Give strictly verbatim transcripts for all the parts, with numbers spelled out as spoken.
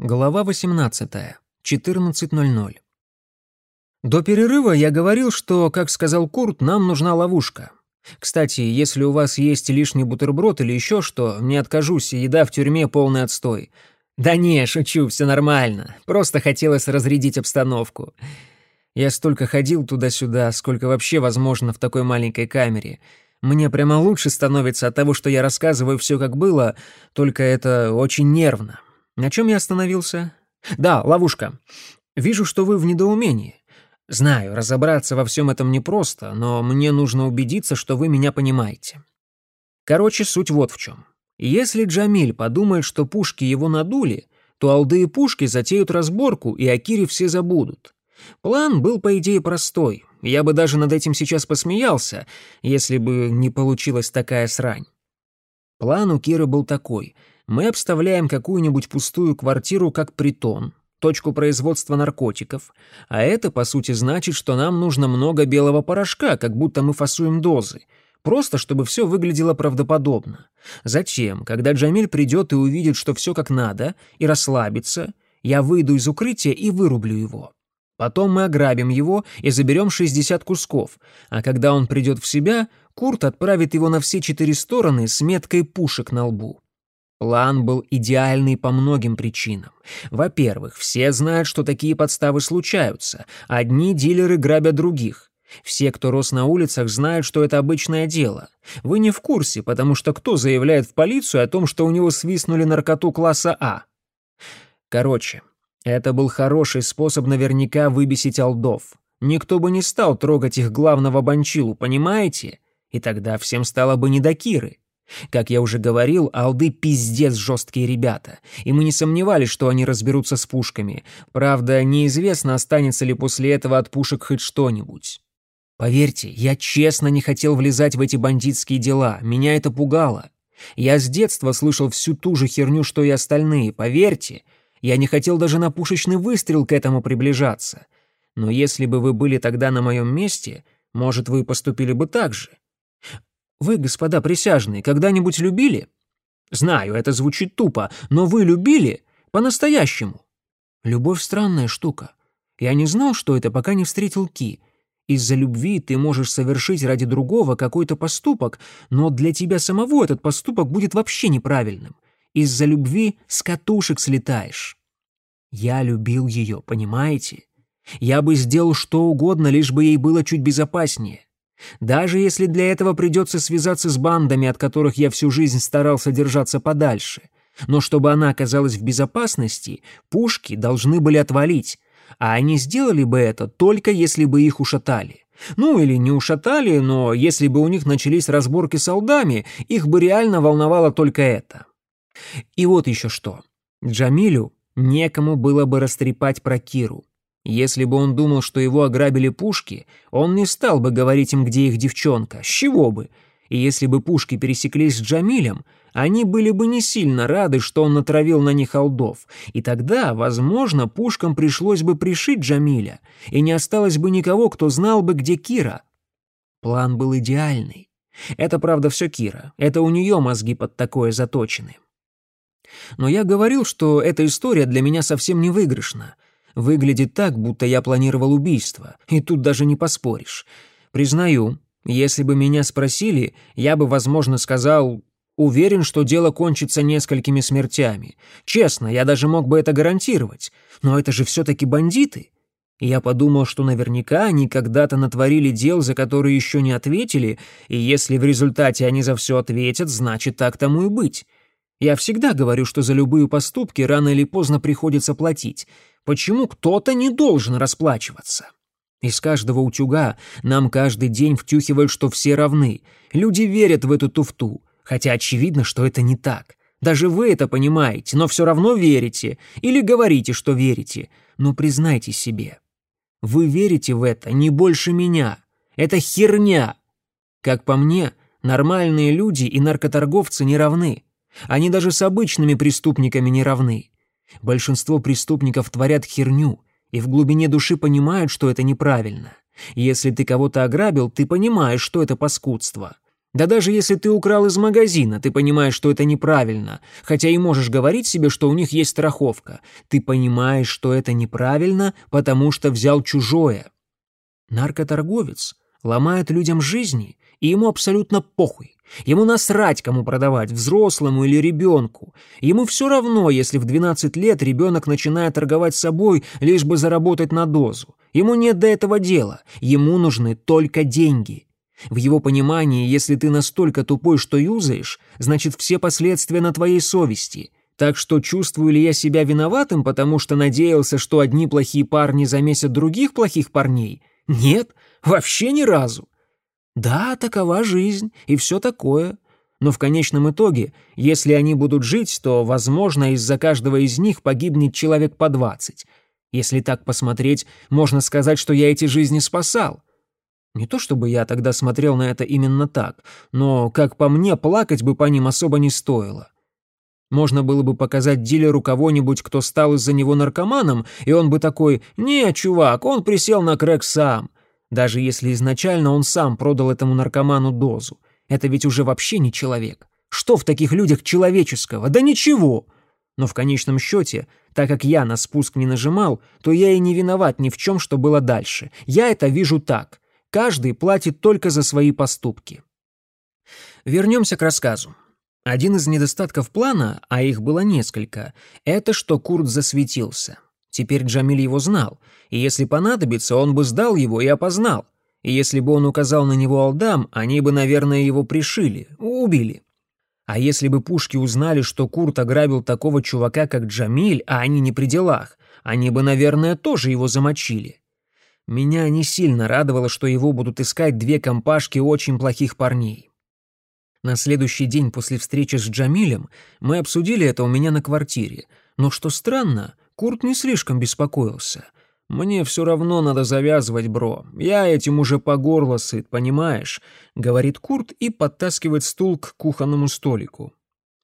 Глава восемнадцатая. четырнадцать ноль ноль. До перерыва я говорил, что, как сказал Курт, нам нужна ловушка. Кстати, если у вас есть лишний бутерброд или еще что, не откажусь, еда в тюрьме полный отстой. Да не, шучу, все нормально. Просто хотелось разрядить обстановку. Я столько ходил туда-сюда, сколько вообще возможно в такой маленькой камере. Мне прямо лучше становится от того, что я рассказываю все как было, только это очень нервно. На чем я остановился? Да, ловушка. Вижу, что вы в недоумении. Знаю, разобраться во всем этом непросто, но мне нужно убедиться, что вы меня понимаете. Короче, суть вот в чем. Если Джамиль подумает, что пушки его надули, то алды и пушки затеют разборку, и о Кире все забудут. План был, по идее, простой. Я бы даже над этим сейчас посмеялся, если бы не получилась такая срань. План у Киры был такой. Мы обставляем какую-нибудь пустую квартиру как притон, точку производства наркотиков, а это, по сути, значит, что нам нужно много белого порошка, как будто мы фасуем дозы, просто чтобы все выглядело правдоподобно. Затем, когда Джамиль придет и увидит, что все как надо, и расслабится, я выйду из укрытия и вырублю его. Потом мы ограбим его и заберем шестьдесят кусков, а когда он придет в себя, Курт отправит его на все четыре стороны с меткой пушек на лбу. План был идеальный по многим причинам. Во-первых, все знают, что такие подставы случаются. Одни дилеры грабят других. Все, кто рос на улицах, знают, что это обычное дело. Вы не в курсе, потому что кто заявляет в полицию о том, что у него свистнули наркоту класса А? Короче, это был хороший способ наверняка выбесить алдов. Никто бы не стал трогать их главного банчилу, понимаете? И тогда всем стало бы не до Киры. Как я уже говорил, алды пиздец жесткие ребята, и мы не сомневались, что они разберутся с пушками. Правда, неизвестно, останется ли после этого от пушек хоть что-нибудь. Поверьте, я честно не хотел влезать в эти бандитские дела, меня это пугало. Я с детства слышал всю ту же херню, что и остальные, поверьте. Я не хотел даже на пушечный выстрел к этому приближаться. Но если бы вы были тогда на моем месте, может, вы поступили бы так же. Вы, господа присяжные, когда-нибудь любили? Знаю, это звучит тупо, но вы любили по-настоящему. Любовь — странная штука. Я не знал, что это, пока не встретил Ки. Из-за любви ты можешь совершить ради другого какой-то поступок, но для тебя самого этот поступок будет вообще неправильным. Из-за любви с катушек слетаешь. Я любил ее, понимаете? Я бы сделал что угодно, лишь бы ей было чуть безопаснее. Даже если для этого придется связаться с бандами, от которых я всю жизнь старался держаться подальше. Но чтобы она оказалась в безопасности, пушки должны были отвалить, а они сделали бы это только если бы их ушатали. Ну или не ушатали, но если бы у них начались разборки с алдами, их бы реально волновало только это. И вот еще что. Джамилю некому было бы растрепать про Киру. Если бы он думал, что его ограбили пушки, он не стал бы говорить им, где их девчонка, с чего бы. И если бы пушки пересеклись с Джамилем, они были бы не сильно рады, что он натравил на них алдов. И тогда, возможно, пушкам пришлось бы пришить Джамиля, и не осталось бы никого, кто знал бы, где Кира. План был идеальный. Это, правда, все Кира. Это у нее мозги под такое заточены. Но я говорил, что эта история для меня совсем не выигрышна. Выглядит так, будто я планировал убийство, и тут даже не поспоришь. Признаю, если бы меня спросили, я бы, возможно, сказал: уверен, что дело кончится несколькими смертями. Честно, я даже мог бы это гарантировать. Но это же все-таки бандиты. И я подумал, что наверняка они когда-то натворили дел, за которые еще не ответили, и если в результате они за все ответят, значит, так тому и быть. Я всегда говорю, что за любые поступки рано или поздно приходится платить. Почему кто-то не должен расплачиваться? Из каждого утюга нам каждый день втюхивают, что все равны. Люди верят в эту туфту, хотя очевидно, что это не так. Даже вы это понимаете, но все равно верите. Или говорите, что верите. Но признайте себе. Вы верите в это не больше меня. Это херня. Как по мне, нормальные люди и наркоторговцы не равны. Они даже с обычными преступниками не равны. Большинство преступников творят херню и в глубине души понимают, что это неправильно. Если ты кого-то ограбил, ты понимаешь, что это паскудство. Да даже если ты украл из магазина, ты понимаешь, что это неправильно, хотя и можешь говорить себе, что у них есть страховка. Ты понимаешь, что это неправильно, потому что взял чужое. Наркоторговец ломает людям жизни, и ему абсолютно похуй. Ему насрать, кому продавать, взрослому или ребенку. Ему все равно, если в двенадцать лет ребенок начинает торговать собой, лишь бы заработать на дозу. Ему нет до этого дела, ему нужны только деньги. В его понимании, если ты настолько тупой, что юзаешь, значит все последствия на твоей совести. Так что чувствую ли я себя виноватым, потому что надеялся, что одни плохие парни замесят других плохих парней? Нет, вообще ни разу. Да, такова жизнь и все такое. Но в конечном итоге, если они будут жить, то, возможно, из-за каждого из них погибнет человек по двадцать. Если так посмотреть, можно сказать, что я эти жизни спасал. Не то чтобы я тогда смотрел на это именно так, но, как по мне, плакать бы по ним особо не стоило. Можно было бы показать дилеру кого-нибудь, кто стал из-за него наркоманом, и он бы такой: «Не, чувак, он присел на крэк сам». Даже если изначально он сам продал этому наркоману дозу. Это ведь уже вообще не человек. Что в таких людях человеческого? Да ничего! Но в конечном счете, так как я на спуск не нажимал, то я и не виноват ни в чем, что было дальше. Я это вижу так. Каждый платит только за свои поступки. Вернемся к рассказу. Один из недостатков плана, а их было несколько, это что Курт засветился. Теперь Джамиль его знал, и если понадобится, он бы сдал его и опознал. И если бы он указал на него Алдам, они бы, наверное, его пришили, убили. А если бы пушки узнали, что Курт ограбил такого чувака, как Джамиль, а они не при делах, они бы, наверное, тоже его замочили. Меня не сильно радовало, что его будут искать две компашки очень плохих парней. На следующий день после встречи с Джамилем мы обсудили это у меня на квартире, но, что странно, Курт не слишком беспокоился. «Мне все равно надо завязывать, бро. Я этим уже по горло сыт, понимаешь?» — говорит Курт и подтаскивает стул к кухонному столику.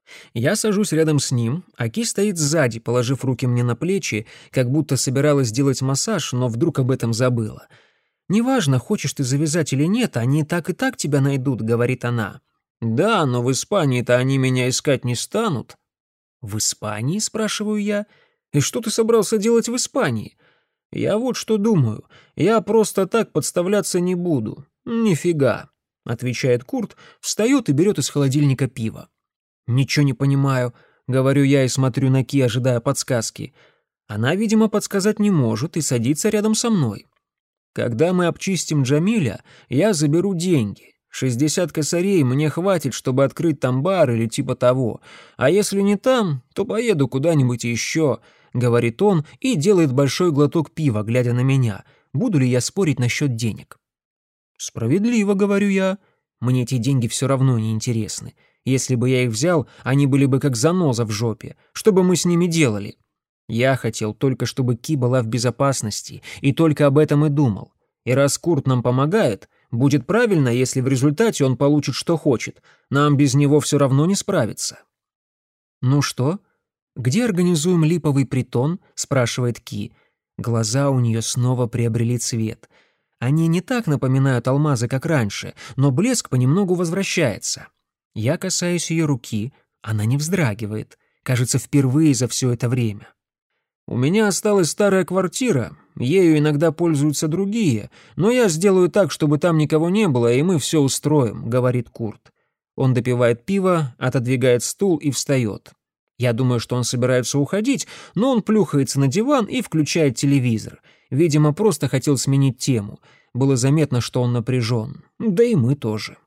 Я сажусь рядом с ним, а Ки стоит сзади, положив руки мне на плечи, как будто собиралась сделать массаж, но вдруг об этом забыла. «Неважно, хочешь ты завязать или нет, они так и так тебя найдут», — говорит она. «Да, но в Испании-то они меня искать не станут». «В Испании?» — спрашиваю я. «И что ты собрался делать в Испании?» «Я вот что думаю. Я просто так подставляться не буду. Нифига», — отвечает Курт, встает и берет из холодильника пиво. «Ничего не понимаю», — говорю я и смотрю на Ки, ожидая подсказки. Она, видимо, подсказать не может и садится рядом со мной. «Когда мы обчистим Джамиля, я заберу деньги. шестьдесят косарей мне хватит, чтобы открыть там бар или типа того. А если не там, то поеду куда-нибудь еще», — говорит он и делает большой глоток пива, глядя на меня. Буду ли я спорить насчет денег? «Справедливо», — говорю я. «Мне эти деньги все равно не интересны. Если бы я их взял, они были бы как заноза в жопе. Что бы мы с ними делали?» Я хотел только, чтобы Ки была в безопасности, и только об этом и думал. И раз Курт нам помогает, будет правильно, если в результате он получит, что хочет. Нам без него все равно не справиться. «Ну что? Где организуем липовый притон?» — спрашивает Ки. Глаза у нее снова приобрели цвет. Они не так напоминают алмазы, как раньше, но блеск понемногу возвращается. Я касаюсь ее руки, она не вздрагивает. Кажется, впервые за все это время. «У меня осталась старая квартира, ею иногда пользуются другие, но я сделаю так, чтобы там никого не было, и мы все устроим», — говорит Курт. Он допивает пиво, отодвигает стул и встает. Я думаю, что он собирается уходить, но он плюхается на диван и включает телевизор. Видимо, просто хотел сменить тему. Было заметно, что он напряжен. Да и мы тоже.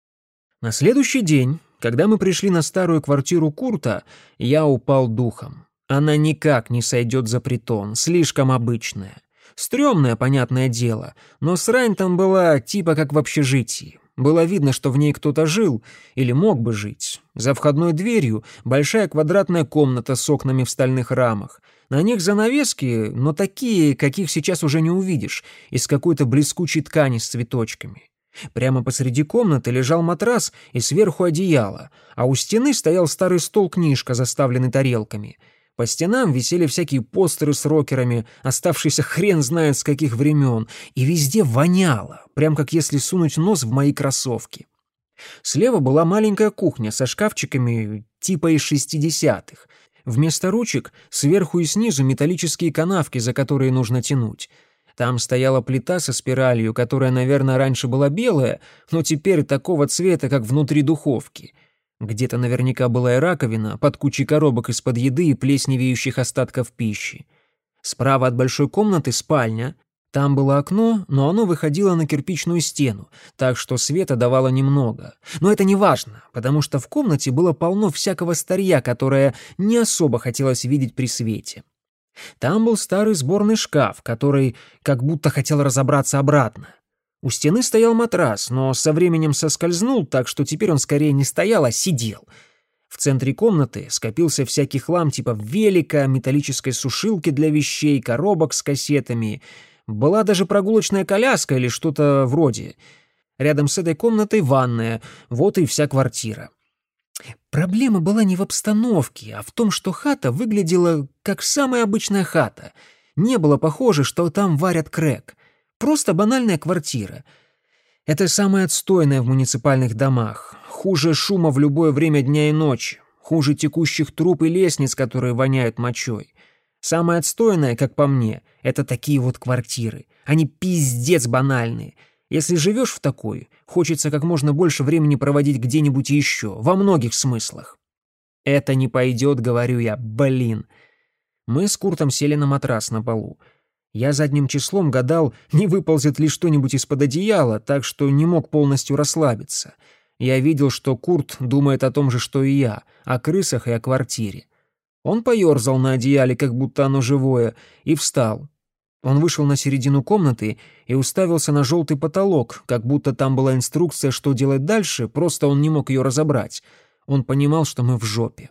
На следующий день, когда мы пришли на старую квартиру Курта, я упал духом. Она никак не сойдет за притон, слишком обычная. Стрёмная, понятное дело, но срань там была типа как в общежитии. Было видно, что в ней кто-то жил или мог бы жить. За входной дверью большая квадратная комната с окнами в стальных рамах. На них занавески, но такие, каких сейчас уже не увидишь, из какой-то блескучей ткани с цветочками. Прямо посреди комнаты лежал матрас и сверху одеяло, а у стены стоял старый стол-книжка, заставленный тарелками. По стенам висели всякие постеры с рокерами, оставшиеся хрен знает с каких времен, и везде воняло, прям как если сунуть нос в мои кроссовки. Слева была маленькая кухня со шкафчиками типа из шестидесятых. Вместо ручек сверху и снизу металлические канавки, за которые нужно тянуть. Там стояла плита со спиралью, которая, наверное, раньше была белая, но теперь такого цвета, как внутри духовки. Где-то наверняка была и раковина под кучей коробок из-под еды и плесневеющих остатков пищи. Справа от большой комнаты спальня. Там было окно, но оно выходило на кирпичную стену, так что света давало немного. Но это не важно, потому что в комнате было полно всякого старья, которое не особо хотелось видеть при свете. Там был старый сборный шкаф, который как будто хотел разобраться обратно. У стены стоял матрас, но со временем соскользнул, так что теперь он скорее не стоял, а сидел. В центре комнаты скопился всякий хлам типа велика, металлической сушилки для вещей, коробок с кассетами. Была даже прогулочная коляска или что-то вроде. Рядом с этой комнатой ванная, вот и вся квартира. Проблема была не в обстановке, а в том, что хата выглядела как самая обычная хата. Не было похоже, что там варят крэк. Просто банальная квартира. Это самое отстойное в муниципальных домах. Хуже шума в любое время дня и ночи. Хуже текущих труб и лестниц, которые воняют мочой. Самое отстойное, как по мне, это такие вот квартиры. Они пиздец банальные. Если живешь в такой, хочется как можно больше времени проводить где-нибудь еще, во многих смыслах. Это не пойдет, говорю я, блин. Мы с Куртом сели на матрас на полу. Я задним числом гадал, не выползет ли что-нибудь из-под одеяла, так что не мог полностью расслабиться. Я видел, что Курт думает о том же, что и я, о крысах и о квартире. Он поерзал на одеяле, как будто оно живое, и встал. Он вышел на середину комнаты и уставился на желтый потолок, как будто там была инструкция, что делать дальше, просто он не мог ее разобрать. Он понимал, что мы в жопе.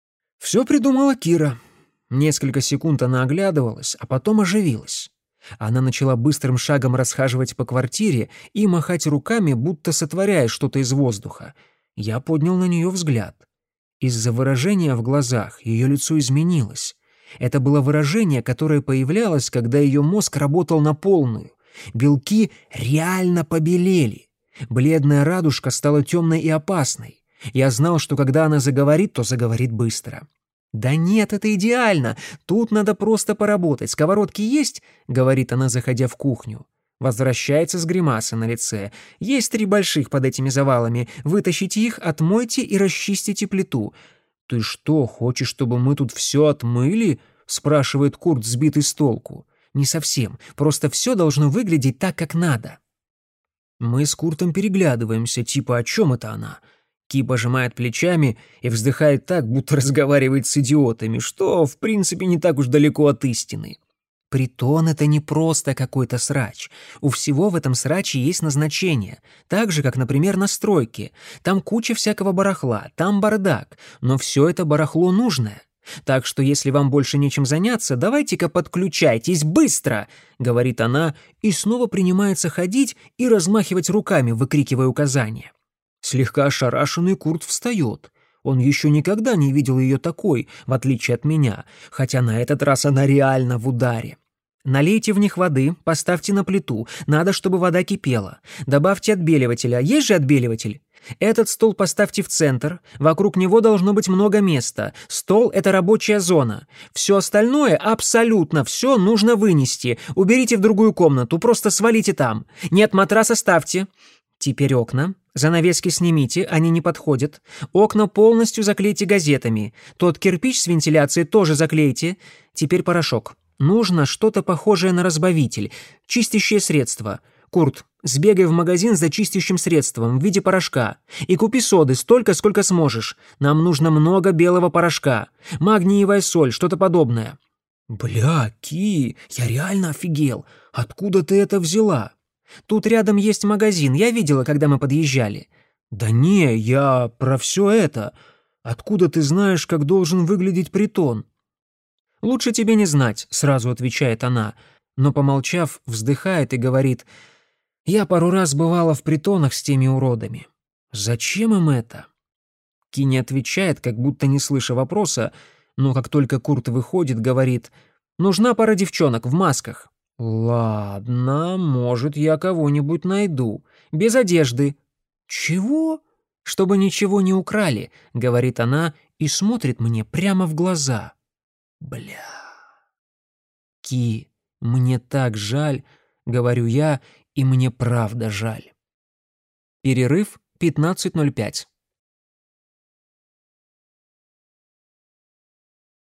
Все придумала Кира. Несколько секунд она оглядывалась, а потом оживилась. Она начала быстрым шагом расхаживать по квартире и махать руками, будто сотворяя что-то из воздуха. Я поднял на нее взгляд. Из-за выражения в глазах ее лицо изменилось. Это было выражение, которое появлялось, когда ее мозг работал на полную. Белки реально побелели. Бледная радужка стала темной и опасной. Я знал, что когда она заговорит, то заговорит быстро. «Да нет, это идеально. Тут надо просто поработать. Сковородки есть?» — говорит она, заходя в кухню. Возвращается с гримасой на лице. «Есть три больших под этими завалами. Вытащите их, отмойте и расчистите плиту». «Ты что, хочешь, чтобы мы тут все отмыли?» — спрашивает Курт, сбитый с толку. «Не совсем. Просто все должно выглядеть так, как надо». Мы с Куртом переглядываемся, типа «о чем это она?» Ки пожимает плечами и вздыхает так, будто разговаривает с идиотами, что, в принципе, не так уж далеко от истины. Притон — это не просто какой-то срач. У всего в этом сраче есть назначение. Так же, как, например, на стройке. Там куча всякого барахла, там бардак. Но все это барахло нужное. Так что если вам больше нечем заняться, давайте-ка подключайтесь быстро, — говорит она, и снова принимается ходить и размахивать руками, выкрикивая указания. Слегка ошарашенный Курт встает. Он еще никогда не видел ее такой, в отличие от меня, хотя на этот раз она реально в ударе. Налейте в них воды, поставьте на плиту, надо, чтобы вода кипела. Добавьте отбеливателя, есть же отбеливатель? Этот стол поставьте в центр, вокруг него должно быть много места. Стол — это рабочая зона. Все остальное, абсолютно все, нужно вынести. Уберите в другую комнату, просто свалите там. Нет, матрас оставьте. Теперь окна. Занавески снимите, они не подходят. Окна полностью заклейте газетами. Тот кирпич с вентиляцией тоже заклейте. Теперь порошок. Нужно что-то похожее на разбавитель. Чистящее средство. Курт, сбегай в магазин за чистящим средством в виде порошка. И купи соды столько, сколько сможешь. Нам нужно много белого порошка. Магниевая соль, что-то подобное. Бля, Ки, я реально офигел. Откуда ты это взяла? Тут рядом есть магазин, я видела, когда мы подъезжали. Да не, я про все это. Откуда ты знаешь, как должен выглядеть притон? Лучше тебе не знать, сразу отвечает она, но, помолчав, вздыхает и говорит: я пару раз бывала в притонах с теми уродами. Зачем им это? Ки не отвечает, как будто не слыша вопроса, но как только Курт выходит, говорит: нужна пара девчонок в масках. «Ладно, может, я кого-нибудь найду. Без одежды». «Чего?» «Чтобы ничего не украли», — говорит она и смотрит мне прямо в глаза. Бля. «Ки, мне так жаль», — говорю я, и мне правда жаль. Перерыв пятнадцать ноль пять.